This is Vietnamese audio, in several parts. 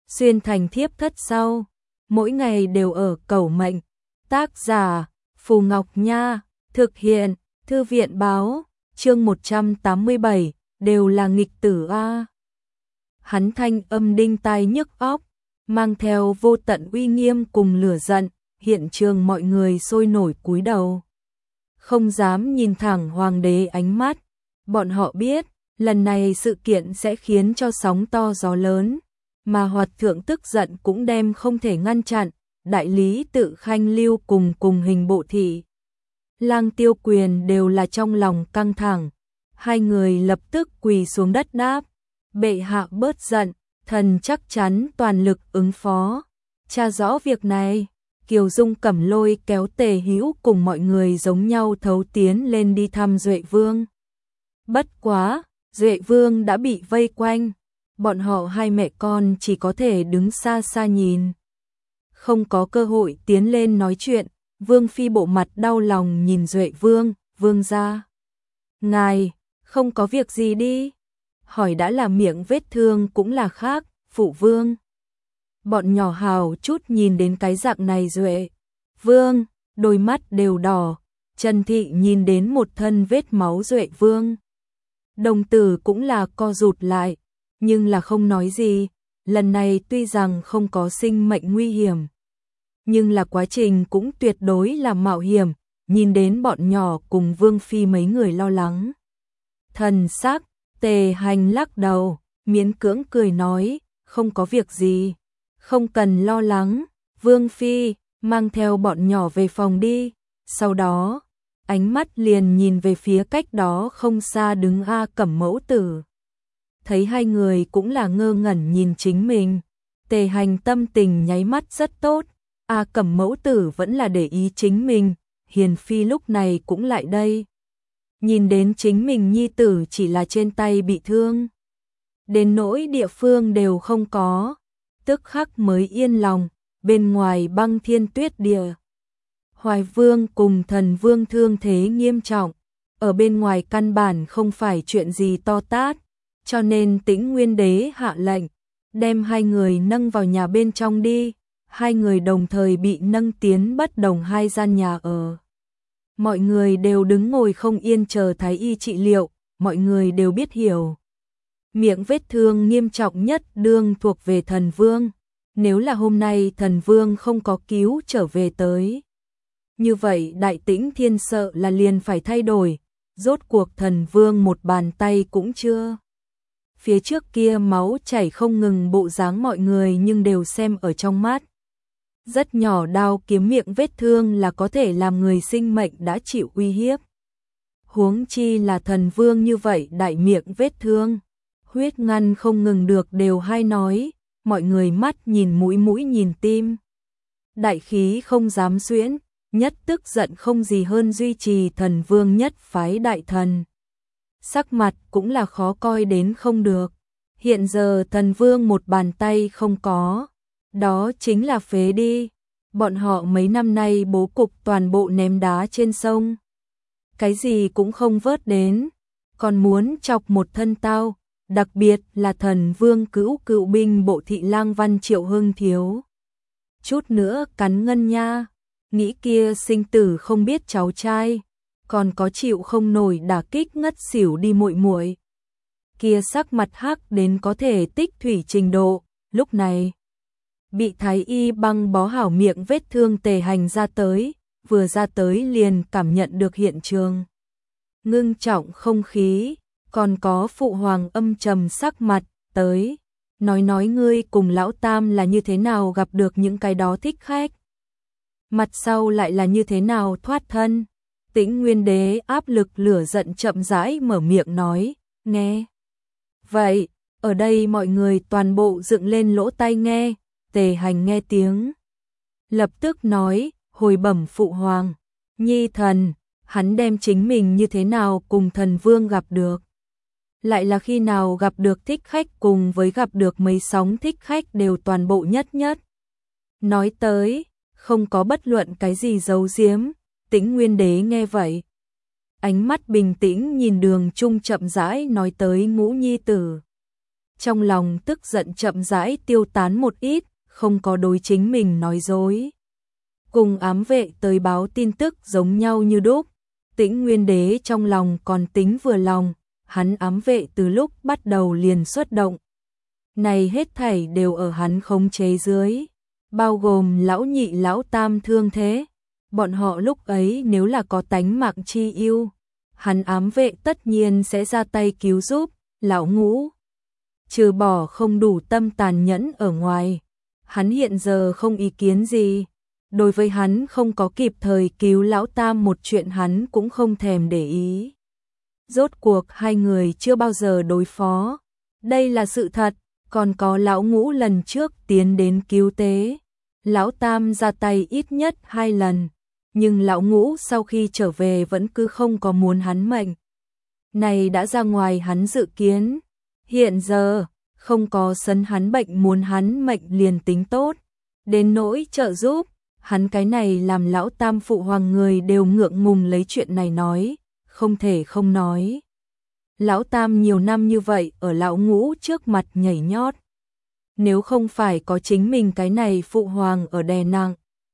xuyên thành thiếp thất sau, mỗi ngày đều ở cầu mệnh. Tác giả Phù Ngọc Nha, thực hiện Thư viện báo, chương 187, đều là nghịch tử a. Hắn thanh âm đinh tai nhức óc, mang theo vô tận uy nghiêm cùng lửa giận, hiện trường mọi người sôi nổi cúi đầu. Không dám nhìn thẳng hoàng đế ánh mắt, bọn họ biết, lần này sự kiện sẽ khiến cho sóng to gió lớn, mà Hoạt Thượng tức giận cũng đem không thể ngăn chặn, đại lý Tự Khanh Lưu cùng Hình Bộ Thị. Lang Tiêu Quyền đều là trong lòng căng thẳng, hai người lập tức quỳ xuống đất đáp, bệ hạ bớt giận, thần chắc chắn toàn lực ứng phó, tra rõ việc này. Kiều Dung Cẩm Lôi kéo Tề Hữu cùng mọi người giống nhau thấu tiến lên đi thăm Duệ Vương. Bất quá, Duệ Vương đã bị vây quanh, bọn họ hai mẹ con chỉ có thể đứng xa xa nhìn. Không có cơ hội tiến lên nói chuyện, Vương Phi bộ mặt đau lòng nhìn Duệ Vương, vương gia. Ngài, không có việc gì đi. Hỏi đã là miệng vết thương cũng là khác, phụ vương. Bọn nhỏ hào chút nhìn đến cái dạng này Duệ Vương, đôi mắt đều đỏ, Trần Thị nhìn đến một thân vết máu Duệ Vương. Đồng tử cũng là co rụt lại, nhưng là không nói gì, lần này tuy rằng không có sinh mệnh nguy hiểm, nhưng là quá trình cũng tuyệt đối là mạo hiểm, nhìn đến bọn nhỏ cùng Vương Phi mấy người lo lắng. Thần sắc, Tề Hành lắc đầu, miễn cưỡng cười nói, không có việc gì, không cần lo lắng, Vương Phi, mang theo bọn nhỏ về phòng đi, sau đó, ánh mắt liền nhìn về phía cách đó không xa đứng A Cẩm mẫu tử. Thấy hai người cũng là ngơ ngẩn nhìn chính mình, Tề Hành tâm tình nháy mắt rất tốt, A Cẩm mẫu tử vẫn là để ý chính mình, Hiền Phi lúc này cũng lại đây. Nhìn đến chính mình nhi tử chỉ là trên tay bị thương, đến nỗi địa phương đều không có, tức khắc mới yên lòng, bên ngoài băng thiên tuyết địa. Hoài Vương cùng Thần Vương thương thế nghiêm trọng, ở bên ngoài căn bản không phải chuyện gì to tát, cho nên Tĩnh Nguyên Đế hạ lệnh, đem hai người nâng vào nhà bên trong đi, hai người đồng thời bị nâng tiến bất đồng hai gian nhà ở. Mọi người đều đứng ngồi không yên chờ thái y trị liệu, mọi người đều biết hiểu. Miệng vết thương nghiêm trọng nhất đương thuộc về Thần Vương, nếu là hôm nay Thần Vương không có cứu trở về tới. Như vậy Đại Tĩnh Thiên sợ là liền phải thay đổi, rốt cuộc Thần Vương một bàn tay cũng chưa. Phía trước kia máu chảy không ngừng bộ dáng mọi người nhưng đều xem ở trong mắt. Rất nhỏ đao kiếm miệng vết thương là có thể làm người sinh mệnh đã chịu uy hiếp. Huống chi là Thần Vương như vậy đại miệng vết thương, huyết ngăn không ngừng được đều hay nói, mọi người mắt nhìn mũi nhìn tim. Đại khí không dám xuyễn, nhất tức giận không gì hơn duy trì Thần Vương nhất phái đại thần. Sắc mặt cũng là khó coi đến không được, hiện giờ Thần Vương một bàn tay không có, đó chính là phế đi, bọn họ mấy năm nay bố cục toàn bộ ném đá trên sông. Cái gì cũng không vớt đến, còn muốn chọc một thân tao, đặc biệt là Thần Vương cựu binh bộ thị lang Văn Triệu Hưng thiếu. Chút nữa cắn ngân nha, nghĩ kia sinh tử không biết cháu trai, còn có chịu không nổi đả kích ngất xỉu đi muội muội. Kia sắc mặt hắc đến có thể tích thủy trình độ, lúc này bị thái y băng bó hảo miệng vết thương Tề Hành ra tới, vừa ra tới liền cảm nhận được hiện trường ngưng trọng không khí, còn có phụ hoàng âm trầm sắc mặt tới, nói ngươi cùng lão tam là như thế nào gặp được những cái đó thích khách, mặt sau lại là như thế nào thoát thân. Tĩnh Nguyên Đế áp lực lửa giận chậm rãi mở miệng nói, nghe. Vậy, ở đây mọi người toàn bộ dựng lên lỗ tai nghe, Tề Hành nghe tiếng. Lập tức nói, hồi bẩm phụ hoàng, nhi thần, hắn đem chính mình như thế nào cùng Thần Vương gặp được. Lại là khi nào gặp được thích khách cùng với gặp được mấy sóng thích khách đều toàn bộ nhất. Nói tới, không có bất luận cái gì giấu giếm. Tĩnh Nguyên Đế nghe vậy, ánh mắt bình tĩnh nhìn Đường Trung chậm rãi nói tới ngũ nhi tử. trong lòng tức giận chậm rãi tiêu tán một ít, không có đối chính mình nói dối. Cùng ám vệ tới báo tin tức giống nhau như đúc, Tĩnh Nguyên Đế trong lòng còn tính vừa lòng, hắn ám vệ từ lúc bắt đầu liền xuất động. Này hết thảy đều ở hắn khống chế dưới, bao gồm lão nhị lão tam thương thế. Bọn họ lúc ấy nếu là có tánh mạng chi yêu, hắn ám vệ tất nhiên sẽ ra tay cứu giúp. Lão Ngũ trừ bỏ không đủ tâm tàn nhẫn ở ngoài, hắn hiện giờ không ý kiến gì. Đối với hắn không có kịp thời cứu lão tam một chuyện hắn cũng không thèm để ý. Rốt cuộc hai người chưa bao giờ đối phó, đây là sự thật. Còn có lão Ngũ lần trước tiến đến cứu tế, lão tam ra tay ít nhất 2 lần, nhưng lão Ngũ sau khi trở về vẫn cứ không có muốn hắn mệnh. Này đã ra ngoài hắn dự kiến, hiện giờ không có sấn hắn bệnh muốn hắn mệnh liền tính tốt, đến nỗi trợ giúp, hắn cái này làm lão tam phụ hoàng người đều ngượng ngùng lấy chuyện này nói, không thể không nói. Lão tam nhiều năm như vậy ở lão Ngũ trước mặt nhảy nhót. Nếu không phải có chính mình cái này phụ hoàng ở đè nặng,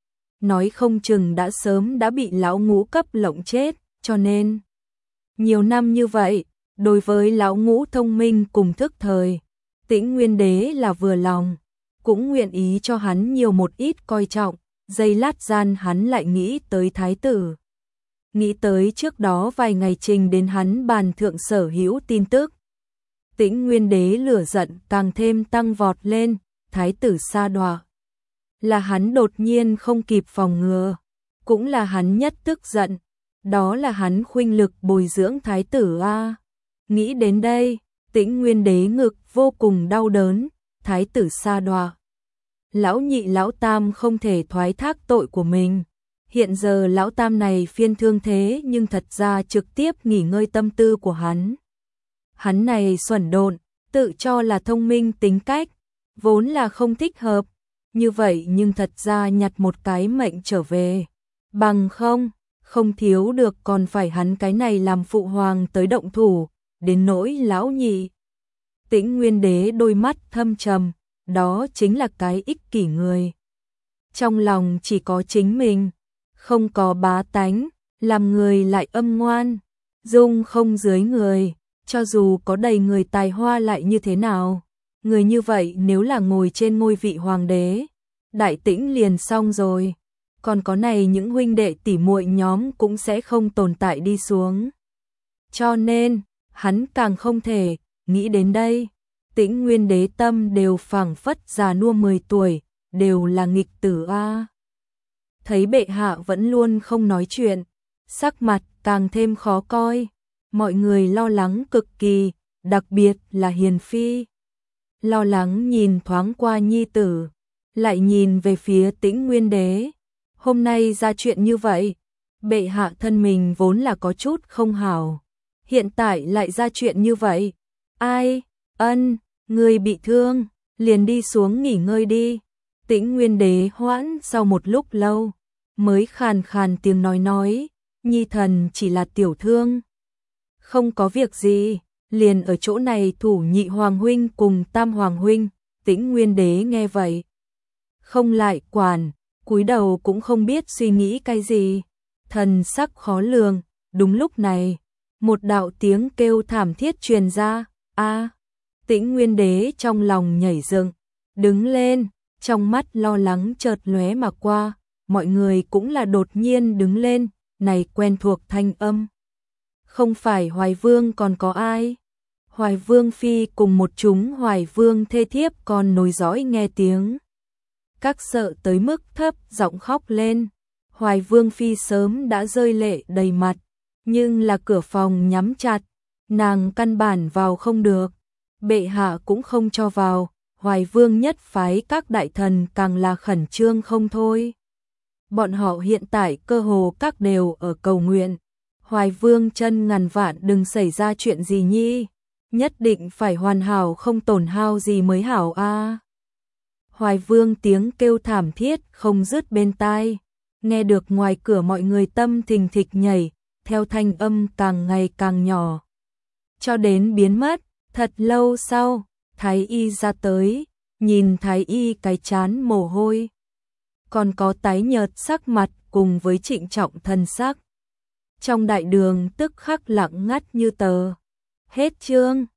nói không chừng đã sớm đã bị lão Ngũ cấp lộng chết, cho nên nhiều năm như vậy, đối với lão Ngũ thông minh cùng thức thời, Tĩnh Nguyên Đế là vừa lòng, cũng nguyện ý cho hắn nhiều một ít coi trọng. Giây lát gian hắn lại nghĩ tới thái tử. Nghĩ tới trước đó vài ngày trình đến hắn bàn thượng sở hữu tin tức. Tĩnh Nguyên Đế lửa giận càng thêm tăng vọt lên, thái tử sa đọa. Là hắn đột nhiên không kịp phòng ngừa, cũng là hắn nhất tức giận, đó là hắn khuynh lực bồi dưỡng thái tử a. Nghĩ đến đây, Tĩnh Nguyên Đế ngực vô cùng đau đớn, thái tử sa đọa. Lão nhị lão tam không thể thoái thác tội của mình. Hiện giờ lão tam này phiên thương thế nhưng thật ra trực tiếp nghỉ ngơi tâm tư của hắn. Hắn này xuẩn độn, tự cho là thông minh tính cách, vốn là không thích hợp. Như vậy nhưng thật ra nhặt một cái mệnh trở về. Bằng không thiếu được còn phải hắn cái này làm phụ hoàng tới động thủ, đến nỗi lão nhị. Tĩnh Nguyên Đế đôi mắt thâm trầm, đó chính là cái ích kỷ người. Trong lòng chỉ có chính mình, không có bá tánh, làm người lại âm ngoan, dung không dưới người, cho dù có đầy người tài hoa lại như thế nào. Người như vậy nếu là ngồi trên ngôi vị hoàng đế, Đại Tĩnh liền xong rồi. Còn có này những huynh đệ tỉ muội nhóm cũng sẽ không tồn tại đi xuống. Cho nên, hắn càng không thể, nghĩ đến đây. Tĩnh Nguyên Đế tâm đều phảng phất già nua 10 tuổi, đều là nghịch tử a. Thấy bệ hạ vẫn luôn không nói chuyện, sắc mặt càng thêm khó coi, mọi người lo lắng cực kỳ, đặc biệt là Hiền Phi. Lo lắng nhìn thoáng qua nhi tử, lại nhìn về phía Tĩnh Nguyên Đế. Hôm nay ra chuyện như vậy, bệ hạ thân mình vốn là có chút không hảo, hiện tại lại ra chuyện như vậy. Ai, người bị thương, liền đi xuống nghỉ ngơi đi. Tĩnh Nguyên Đế hoãn sau một lúc lâu, mới khàn khàn tiếng nói, nhi thần chỉ là tiểu thương. Không có việc gì, liền ở chỗ này thủ nhị hoàng huynh cùng tam hoàng huynh. Tĩnh Nguyên Đế nghe vậy, không lại quản, cúi đầu cũng không biết suy nghĩ cái gì, thần sắc khó lường. Đúng lúc này, một đạo tiếng kêu thảm thiết truyền ra, a. Tĩnh Nguyên Đế trong lòng nhảy dựng, đứng lên, trong mắt lo lắng chợt lóe mà qua, mọi người cũng là đột nhiên đứng lên, này quen thuộc thanh âm. Không phải Hoài Vương còn có ai? Hoài Vương phi cùng một chúng Hoài Vương thê thiếp còn nối dõi nghe tiếng. Các sợ tới mức thấp giọng khóc lên. Hoài Vương phi sớm đã rơi lệ đầy mặt, nhưng là cửa phòng nhắm chặt, nàng căn bản vào không được. Bệ hạ cũng không cho vào, Hoài Vương nhất phái các đại thần càng là khẩn trương không thôi. Bọn họ hiện tại cơ hồ các đều ở cầu nguyện. Hoài Vương chân ngàn vạn đừng xảy ra chuyện gì nhi, nhất định phải hoàn hảo không tổn hao gì mới hảo a. Hoài Vương tiếng kêu thảm thiết không dứt bên tai, nghe được ngoài cửa mọi người tâm thình thịch nhảy, theo thanh âm càng ngày càng nhỏ, cho đến biến mất. Thật lâu sau, Thái y ra tới, nhìn Thái y cái chán mồ hôi, còn có tái nhợt sắc mặt cùng với trịnh trọng thần sắc. Trong đại đường tức khắc lặng ngắt như tờ. Hết chương.